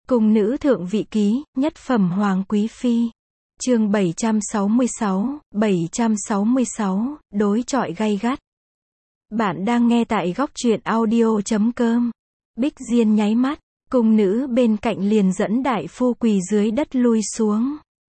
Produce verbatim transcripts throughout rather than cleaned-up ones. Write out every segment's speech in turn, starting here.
Cung nữ thượng vị ký, nhất phẩm hoàng quý phi. Chương bảy trăm sáu mươi sáu, bảy trăm sáu mươi sáu, đối chọi gay gắt. Bạn đang nghe tại góc truyện audio chấm com. Bích Diên nháy mắt, cung nữ bên cạnh liền dẫn đại phu quỳ dưới đất lui xuống.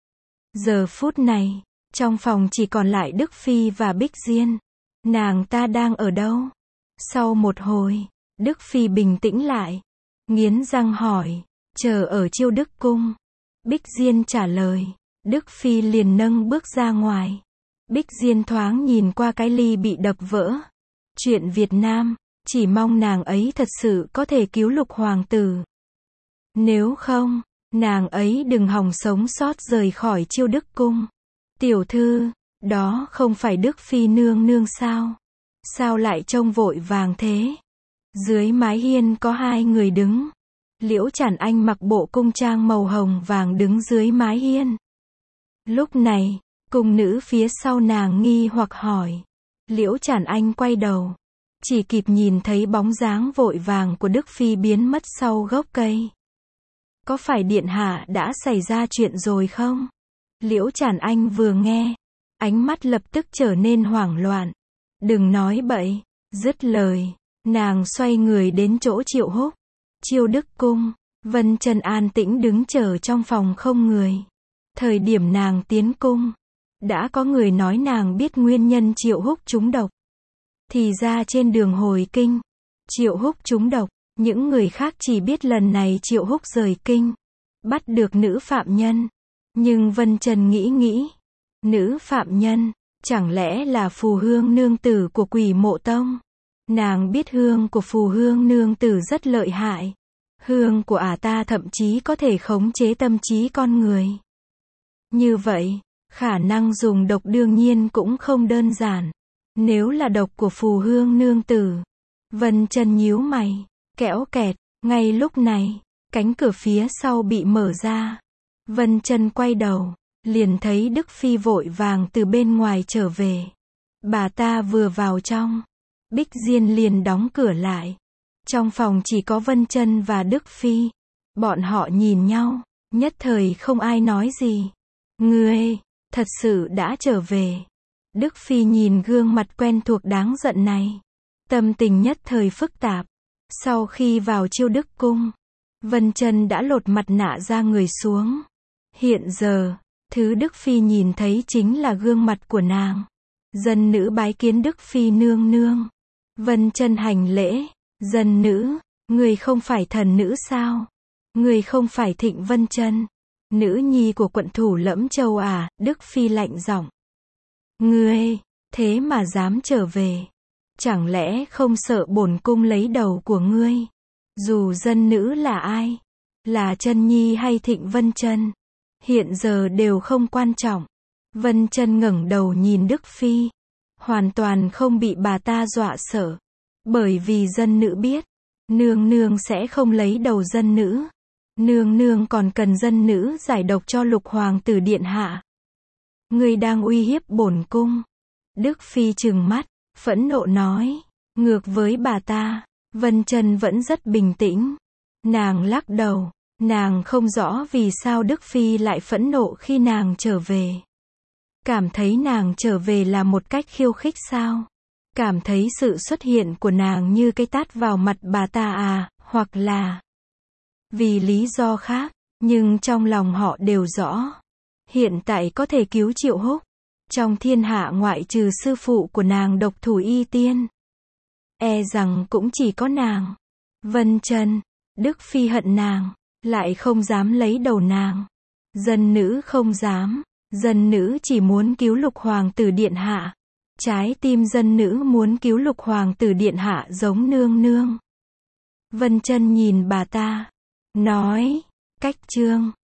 Giờ phút này, trong phòng chỉ còn lại Đức Phi và Bích Diên. Nàng ta đang ở đâu? Sau một hồi, Đức Phi bình tĩnh lại, nghiến răng hỏi, chờ ở Chiêu Đức cung. Bích Diên trả lời, Đức Phi liền nâng bước ra ngoài. Bích Diên thoáng nhìn qua cái ly bị đập vỡ. Chuyện Việt Nam, chỉ mong nàng ấy thật sự có thể cứu Lục hoàng tử. Nếu không, nàng ấy đừng hòng sống sót rời khỏi Chiêu Đức cung. Tiểu thư, đó không phải Đức Phi nương nương sao? Sao lại trông vội vàng thế? Dưới mái hiên có hai người đứng. Liễu Chản Anh mặc bộ cung trang màu hồng vàng đứng dưới mái hiên. Lúc này, cung nữ phía sau nàng nghi hoặc hỏi. Liễu Chản Anh quay đầu, chỉ kịp nhìn thấy bóng dáng vội vàng của Đức Phi biến mất sau gốc cây. Có phải điện hạ đã xảy ra chuyện rồi không? Liễu Chản Anh vừa nghe, ánh mắt lập tức trở nên hoảng loạn. Đừng nói bậy. Dứt lời, nàng xoay người đến chỗ Triệu Húc. Chiêu Đức cung, Vân Chân an tĩnh đứng chờ trong phòng không người. Thời điểm nàng tiến cung, đã có người nói nàng biết nguyên nhân Triệu Húc trúng độc. Thì ra trên đường hồi kinh, Triệu Húc trúng độc, những người khác chỉ biết lần này Triệu Húc rời kinh, bắt được nữ phạm nhân. Nhưng Vân Chân nghĩ nghĩ, nữ phạm nhân, chẳng lẽ là Phù Hương nương tử của Quỷ Mộ Tông? Nàng biết hương của Phù Hương nương tử rất lợi hại. Hương của ả ta thậm chí có thể khống chế tâm trí con người. Như vậy, khả năng dùng độc đương nhiên cũng không đơn giản. Nếu là độc của Phù Hương nương tử. Vân Chân nhíu mày, kẽo kẹt. Ngay lúc này, cánh cửa phía sau bị mở ra. Vân Chân quay đầu, liền thấy Đức Phi vội vàng từ bên ngoài trở về. Bà ta vừa vào trong, Bích Diên liền đóng cửa lại. Trong phòng chỉ có Vân Chân và Đức Phi. Bọn họ nhìn nhau, nhất thời không ai nói gì. Ngươi, thật sự đã trở về. Đức Phi nhìn gương mặt quen thuộc đáng giận này, tâm tình nhất thời phức tạp. Sau khi vào Chiêu Đức cung, Vân Chân đã lột mặt nạ ra người xuống. Hiện giờ, thứ Đức Phi nhìn thấy chính là gương mặt của nàng. Dân nữ bái kiến Đức Phi nương nương. Vân Chân hành lễ. Dân nữ, người không phải thần nữ sao? Người không phải Thịnh Vân Chân, nữ nhi của quận thủ Lẫm Châu à? Đức Phi lạnh giọng. Ngươi, thế mà dám trở về? Chẳng lẽ không sợ bổn cung lấy đầu của ngươi? Dù dân nữ là ai, là Chân nhi hay Thịnh Vân Chân, hiện giờ đều không quan trọng. Vân Chân ngẩng đầu nhìn Đức Phi, hoàn toàn không bị bà ta dọa sợ. Bởi vì dân nữ biết, nương nương sẽ không lấy đầu dân nữ. Nương nương còn cần dân nữ giải độc cho Lục hoàng tử điện hạ. Ngươi đang uy hiếp bổn cung. Đức Phi trừng mắt, phẫn nộ nói. Ngược với bà ta, Vân Chân vẫn rất bình tĩnh. Nàng lắc đầu, nàng không rõ vì sao Đức Phi lại phẫn nộ khi nàng trở về. Cảm thấy nàng trở về là một cách khiêu khích sao? Cảm thấy sự xuất hiện của nàng như cái tát vào mặt bà ta à, hoặc là vì lý do khác, nhưng trong lòng họ đều rõ. Hiện tại có thể cứu Triệu Húc. Trong thiên hạ ngoại trừ sư phụ của nàng Độc Thủ Y Tiên, e rằng cũng chỉ có nàng. Vân Chân, Đức Phi hận nàng, lại không dám lấy đầu nàng. Dân nữ không dám, dân nữ chỉ muốn cứu Lục hoàng tử điện hạ. Trái tim dân nữ muốn cứu Lục hoàng tử điện hạ giống nương nương. Vân Chân nhìn bà ta, nói, cách chương.